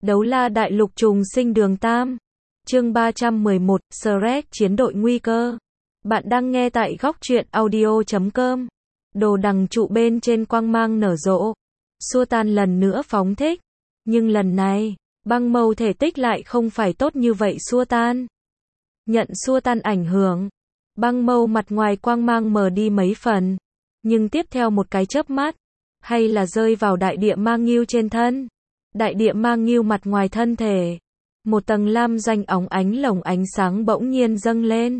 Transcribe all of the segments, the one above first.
Đấu la đại lục trùng sinh đường Tam. Chương 311, Shrek chiến đội nguy cơ. Bạn đang nghe tại góc truyện audio.com. Đồ đằng trụ bên trên quang mang nở rộ. Xua tan lần nữa phóng thích. Nhưng lần này, băng mâu thể tích lại không phải tốt như vậy xua tan. Nhận xua tan ảnh hưởng. Băng mâu mặt ngoài quang mang mờ đi mấy phần. Nhưng tiếp theo một cái chớp mắt, hay là rơi vào đại địa ma nghiêu trên thân. Đại địa ma nghiêu mặt ngoài thân thể. Một tầng lam danh óng ánh lồng ánh sáng bỗng nhiên dâng lên.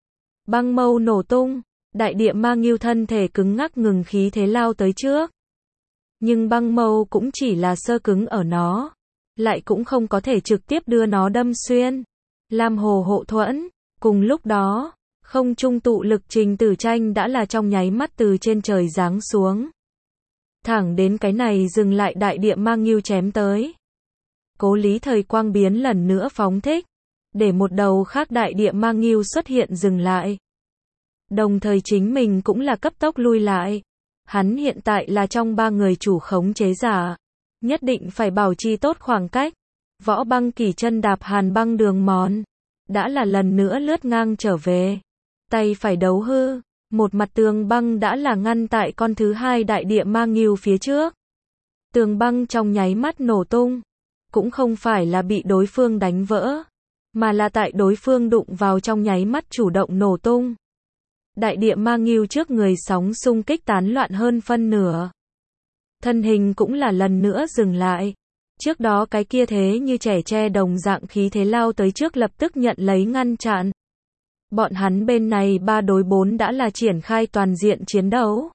Băng mâu nổ tung. Đại địa ma nghiêu thân thể cứng ngắc ngừng khí thế lao tới trước. Nhưng băng mâu cũng chỉ là sơ cứng ở nó. Lại cũng không có thể trực tiếp đưa nó đâm xuyên. Lam hồ hộ thuẫn. Cùng lúc đó, không trung tụ lực Trình Tử Tranh đã là trong nháy mắt từ trên trời giáng xuống. Thẳng đến cái này dừng lại đại địa ma nghiêu chém tới. Cố Lý thời quang biến lần nữa phóng thích. Để một đầu khác đại địa ma nghiêu xuất hiện dừng lại. Đồng thời chính mình cũng là cấp tốc lui lại. Hắn hiện tại là trong ba người chủ khống chế giả. Nhất định phải bảo trì tốt khoảng cách. Võ Băng Kỳ chân đạp hàn băng đường mòn. Đã là lần nữa lướt ngang trở về. Tay phải đấu hư. Một mặt tường băng đã là ngăn tại con thứ hai đại địa ma nghiêu phía trước. Tường băng trong nháy mắt nổ tung. Cũng không phải là bị đối phương đánh vỡ. Mà là tại đối phương đụng vào trong nháy mắt chủ động nổ tung. Đại địa ma nghiêu trước người sóng xung kích tán loạn hơn phân nửa. Thân hình cũng là lần nữa dừng lại. Trước đó cái kia thế như trẻ tre đồng dạng khí thế lao tới trước lập tức nhận lấy ngăn chặn. Bọn hắn bên này 3 đối 4 đã là triển khai toàn diện chiến đấu.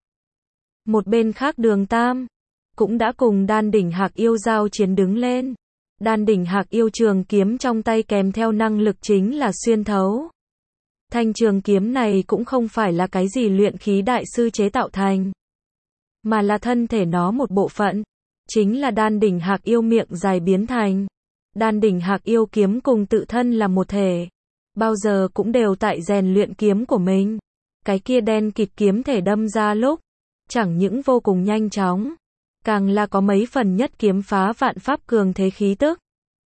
Một bên khác Đường Tam cũng đã cùng Đan Đỉnh Hạc Yêu giao chiến đứng lên. Đan Đỉnh Hạc Yêu trường kiếm trong tay kèm theo năng lực chính là xuyên thấu. Thanh trường kiếm này cũng không phải là cái gì luyện khí đại sư chế tạo thành, mà là thân thể nó một bộ phận, chính là Đan Đỉnh Hạc Yêu miệng dài biến thành. Đan Đỉnh Hạc Yêu kiếm cùng tự thân là một thể, bao giờ cũng đều tại rèn luyện kiếm của mình. Cái kia đen kịt kiếm thể đâm ra lúc, chẳng những vô cùng nhanh chóng, càng là có mấy phần nhất kiếm phá vạn pháp cường thế khí tức.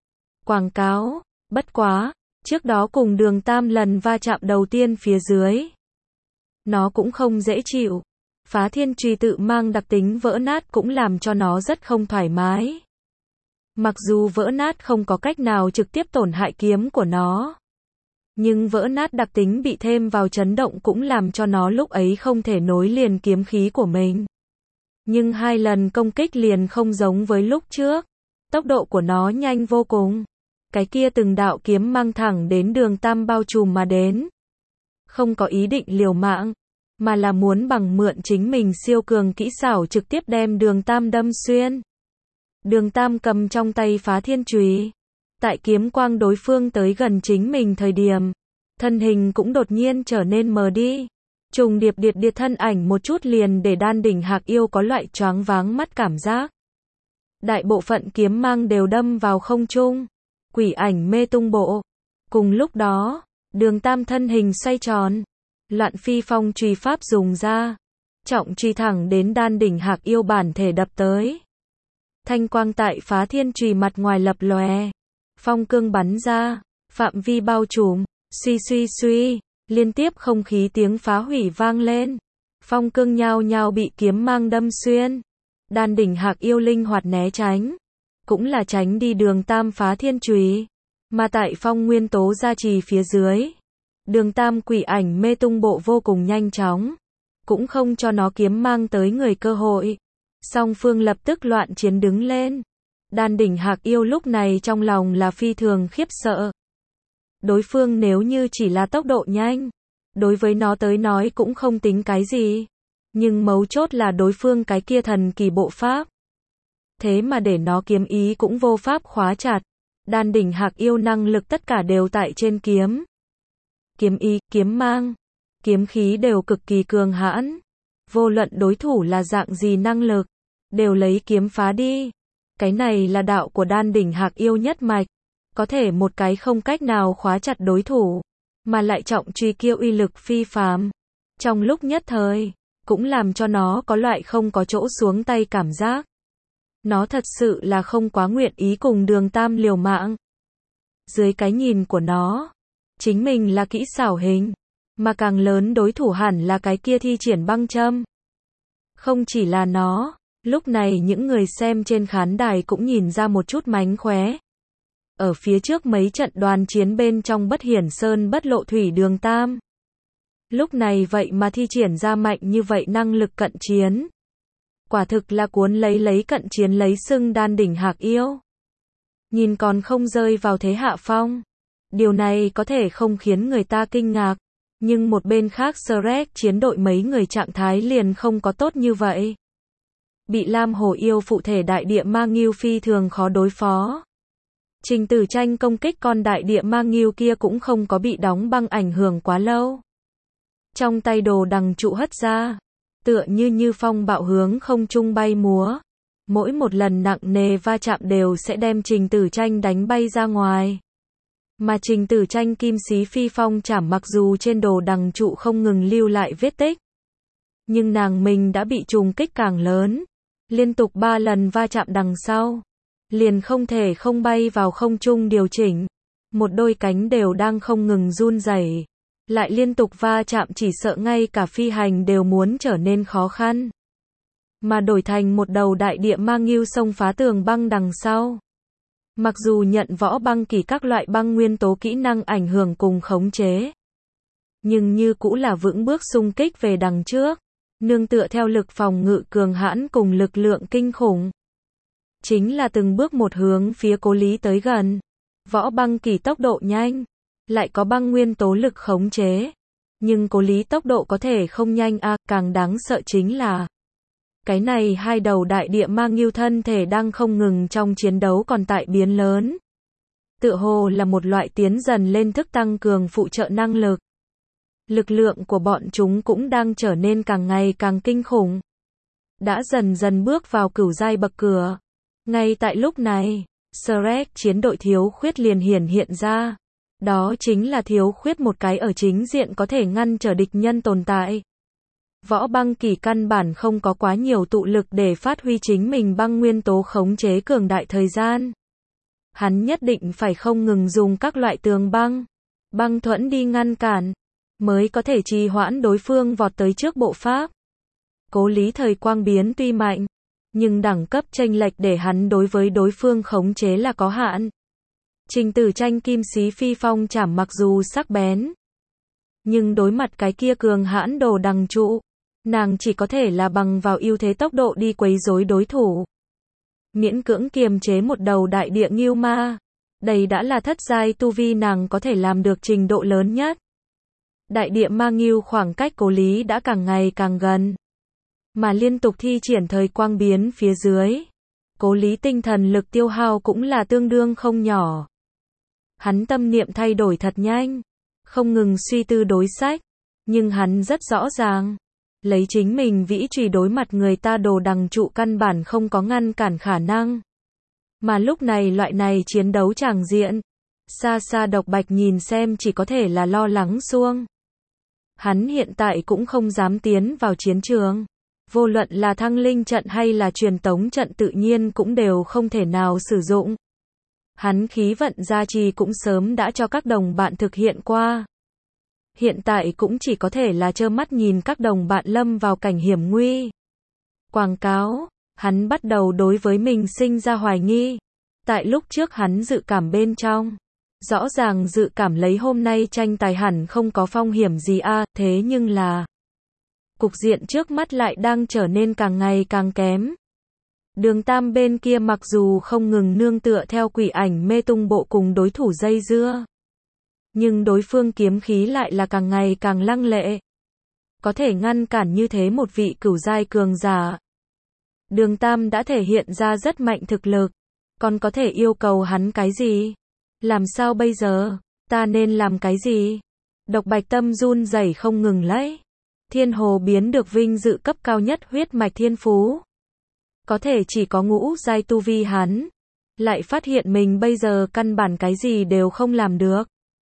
Quảng cáo, bất quá, trước đó cùng Đường Tam lần va chạm đầu tiên phía dưới. Nó cũng không dễ chịu. Phá thiên truy tự mang đặc tính vỡ nát cũng làm cho nó rất không thoải mái. Mặc dù vỡ nát không có cách nào trực tiếp tổn hại kiếm của nó. Nhưng vỡ nát đặc tính bị thêm vào chấn động cũng làm cho nó lúc ấy không thể nối liền kiếm khí của mình. Nhưng 2 lần công kích liền không giống với lúc trước. Tốc độ của nó nhanh vô cùng. Cái kia từng đạo kiếm mang thẳng đến Đường Tam bao trùm mà đến. Không có ý định liều mạng, mà là muốn bằng mượn chính mình siêu cường kỹ xảo trực tiếp đem Đường Tam đâm xuyên. Đường Tam cầm trong tay phá thiên chùy. Tại kiếm quang đối phương tới gần chính mình thời điểm, thân hình cũng đột nhiên trở nên mờ đi. Trùng điệp điệp thân ảnh một chút liền để Đan Đỉnh Hạc Yêu có loại choáng váng mắt cảm giác. Đại bộ phận kiếm mang đều đâm vào không trung. Quỷ ảnh mê tung bộ. Cùng lúc đó, Đường Tam thân hình xoay tròn. Loạn phi phong truy pháp dùng ra. Trọng truy thẳng đến Đan Đỉnh Hạc Yêu bản thể đập tới. Thanh quang tại phá thiên truy mặt ngoài lập lòe. Phong cương bắn ra. Phạm vi bao trùm. Suy suy suy. Liên tiếp không khí tiếng phá hủy vang lên. Phong cương nhao nhao bị kiếm mang đâm xuyên. Đan Đỉnh Hạc Yêu linh hoạt né tránh. Cũng là tránh đi Đường Tam phá thiên chùy. Mà tại phong nguyên tố gia trì phía dưới. Đường Tam quỷ ảnh mê tung bộ vô cùng nhanh chóng. Cũng không cho nó kiếm mang tới người cơ hội. Song phương lập tức loạn chiến đứng lên. Đan Đỉnh Hạc Yêu lúc này trong lòng là phi thường khiếp sợ. Đối phương nếu như chỉ là tốc độ nhanh, đối với nó tới nói cũng không tính cái gì. Nhưng mấu chốt là đối phương cái kia thần kỳ bộ pháp. Thế mà để nó kiếm ý cũng vô pháp khóa chặt. Đan Đỉnh Hạc Yêu năng lực tất cả đều tại trên kiếm. Kiếm ý, kiếm mang, kiếm khí đều cực kỳ cường hãn. Vô luận đối thủ là dạng gì năng lực, đều lấy kiếm phá đi. Cái này là đạo của Đan Đỉnh Hạc Yêu nhất mạch. Có thể một cái không cách nào khóa chặt đối thủ, mà lại trọng truy kia uy lực phi phàm. Trong lúc nhất thời, cũng làm cho nó có loại không có chỗ xuống tay cảm giác. Nó thật sự là không quá nguyện ý cùng Đường Tam liều mạng. Dưới cái nhìn của nó, chính mình là kỹ xảo hình, mà càng lớn đối thủ hẳn là cái kia thi triển băng châm. Không chỉ là nó, lúc này những người xem trên khán đài cũng nhìn ra một chút mánh khóe. Ở phía trước mấy trận đoàn chiến bên trong bất hiển sơn bất lộ thủy Đường Tam. Lúc này vậy mà thi triển ra mạnh như vậy năng lực cận chiến. Quả thực là cuốn lấy cận chiến lấy xưng đan đỉnh hạc yêu. Nhìn còn không rơi vào thế hạ phong. Điều này có thể không khiến người ta kinh ngạc. Nhưng một bên khác Shrek chiến đội mấy người trạng thái liền không có tốt như vậy. Bị Lam Hồ yêu phụ thể đại địa ma ngưu phi thường khó đối phó. Trình Tử Tranh công kích con đại địa ma ngưu kia cũng không có bị đóng băng ảnh hưởng quá lâu. Trong tay đồ đằng trụ hất ra, tựa như phong bạo hướng không trung bay múa. Mỗi một lần nặng nề va chạm đều sẽ đem Trình Tử Tranh đánh bay ra ngoài. Mà Trình Tử Tranh kim xí phi phong chảm mặc dù trên đồ đằng trụ không ngừng lưu lại vết tích. Nhưng nàng mình đã bị trùng kích càng lớn. Liên tục 3 lần va chạm đằng sau. Liền không thể không bay vào không trung điều chỉnh. Một đôi cánh đều đang không ngừng run rẩy. Lại liên tục va chạm chỉ sợ ngay cả phi hành đều muốn trở nên khó khăn. Mà đổi thành một đầu đại địa ma ngưu xông phá tường băng đằng sau. Mặc dù nhận võ băng kỳ các loại băng nguyên tố kỹ năng ảnh hưởng cùng khống chế. Nhưng như cũ là vững bước xung kích về đằng trước. Nương tựa theo lực phòng ngự cường hãn cùng lực lượng kinh khủng. Chính là từng bước một hướng phía Cố Lý tới gần. Võ băng kỳ tốc độ nhanh. Lại có băng nguyên tố lực khống chế. Nhưng Cố Lý tốc độ có thể không nhanh càng đáng sợ chính là cái này hai đầu đại địa ma ngưu thân thể đang không ngừng trong chiến đấu còn tại biến lớn. Tựa hồ là một loại tiến dần lên thức tăng cường phụ trợ năng lực. Lực lượng của bọn chúng cũng đang trở nên càng ngày càng kinh khủng. Đã dần dần bước vào cửu giai bậc cửa. Ngay tại lúc này, Shrek chiến đội thiếu khuyết liền hiện ra. Đó chính là thiếu khuyết một cái ở chính diện có thể ngăn trở địch nhân tồn tại. Võ băng kỳ căn bản không có quá nhiều tụ lực để phát huy chính mình băng nguyên tố khống chế cường đại thời gian. Hắn nhất định phải không ngừng dùng các loại tường băng, băng thuẫn đi ngăn cản, mới có thể trì hoãn đối phương vọt tới trước bộ pháp. Cố Lý thời quang biến tuy mạnh, nhưng đẳng cấp chênh lệch để hắn đối với đối phương khống chế là có hạn. Trình Tử Tranh kim xí phi phong chảm mặc dù sắc bén, nhưng đối mặt cái kia cường hãn đồ đằng trụ, nàng chỉ có thể là bằng vào ưu thế tốc độ đi quấy rối đối thủ. Miễn cưỡng kiềm chế một đầu đại địa ngưu ma. Đây đã là thất giai tu vi nàng có thể làm được trình độ lớn nhất. Đại địa ma ngưu khoảng cách Cố Lý đã càng ngày càng gần. Mà liên tục thi triển thời quang biến phía dưới. Cố Lý tinh thần lực tiêu hao cũng là tương đương không nhỏ. Hắn tâm niệm thay đổi thật nhanh. Không ngừng suy tư đối sách. Nhưng hắn rất rõ ràng. Lấy chính mình vĩ trùy đối mặt người ta đồ đằng trụ căn bản không có ngăn cản khả năng. Mà lúc này loại này chiến đấu tràng diện. Xa xa Độc Bạch nhìn xem chỉ có thể là lo lắng xuông. Hắn hiện tại cũng không dám tiến vào chiến trường. Vô luận là thăng linh trận hay là truyền tống trận tự nhiên cũng đều không thể nào sử dụng. Hắn khí vận gia trì cũng sớm đã cho các đồng bạn thực hiện qua. Hiện tại cũng chỉ có thể là trơ mắt nhìn các đồng bạn lâm vào cảnh hiểm nguy. Quảng cáo, hắn bắt đầu đối với mình sinh ra hoài nghi. Tại lúc trước hắn dự cảm bên trong. Rõ ràng dự cảm lấy hôm nay tranh tài hẳn không có phong hiểm gì thế nhưng là cục diện trước mắt lại đang trở nên càng ngày càng kém. Đường Tam bên kia mặc dù không ngừng nương tựa theo quỷ ảnh mê tung bộ cùng đối thủ dây dưa. Nhưng đối phương kiếm khí lại là càng ngày càng lăng lệ. Có thể ngăn cản như thế một vị cửu giai cường giả. Đường Tam đã thể hiện ra rất mạnh thực lực. Còn có thể yêu cầu hắn cái gì? Làm sao bây giờ? Ta nên làm cái gì? Độc Bạch tâm run rẩy không ngừng lấy. Thiên Hồ biến được vinh dự cấp cao nhất huyết mạch thiên phú. Có thể chỉ có ngũ giai tu vi hắn. Lại phát hiện mình bây giờ căn bản cái gì đều không làm được.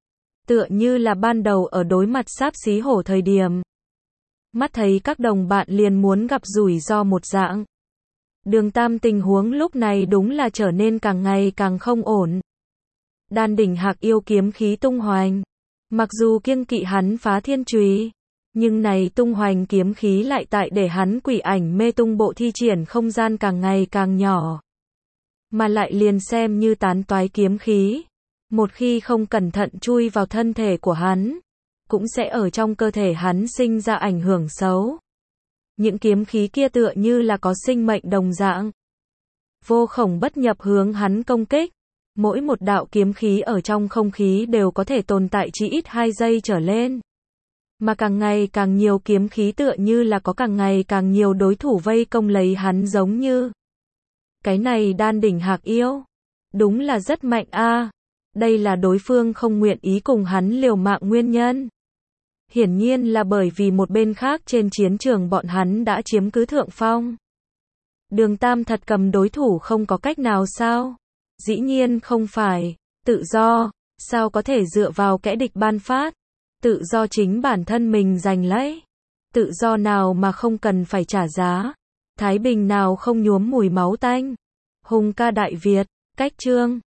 Tựa như là ban đầu ở đối mặt Sáp Xí Hổ thời điểm. Mắt thấy các đồng bạn liền muốn gặp rủi ro một dạng. Đường Tam tình huống lúc này đúng là trở nên càng ngày càng không ổn. Đan đỉnh hạc yêu kiếm khí tung hoành. Mặc dù kiêng kỵ hắn phá thiên chùy, nhưng này tung hoành kiếm khí lại tại để hắn quỷ ảnh mê tung bộ thi triển không gian càng ngày càng nhỏ. Mà lại liền xem như tán toái kiếm khí. Một khi không cẩn thận chui vào thân thể của hắn, cũng sẽ ở trong cơ thể hắn sinh ra ảnh hưởng xấu. Những kiếm khí kia tựa như là có sinh mệnh đồng dạng. Vô khổng bất nhập hướng hắn công kích. Mỗi một đạo kiếm khí ở trong không khí đều có thể tồn tại chỉ ít 2 giây trở lên. Mà càng ngày càng nhiều kiếm khí tựa như là có càng ngày càng nhiều đối thủ vây công lấy hắn giống như. Cái này đan đỉnh hạc yêu. Đúng là rất mạnh a. Đây là đối phương không nguyện ý cùng hắn liều mạng nguyên nhân. Hiển nhiên là bởi vì một bên khác trên chiến trường bọn hắn đã chiếm cứ thượng phong. Đường Tam thật cầm đối thủ không có cách nào sao? Dĩ nhiên không phải. Tự do, sao có thể dựa vào kẻ địch ban phát? Tự do chính bản thân mình giành lấy. Tự do nào mà không cần phải trả giá? Thái bình nào không nhuốm mùi máu tanh? Hùng ca Đại Việt, cách chương.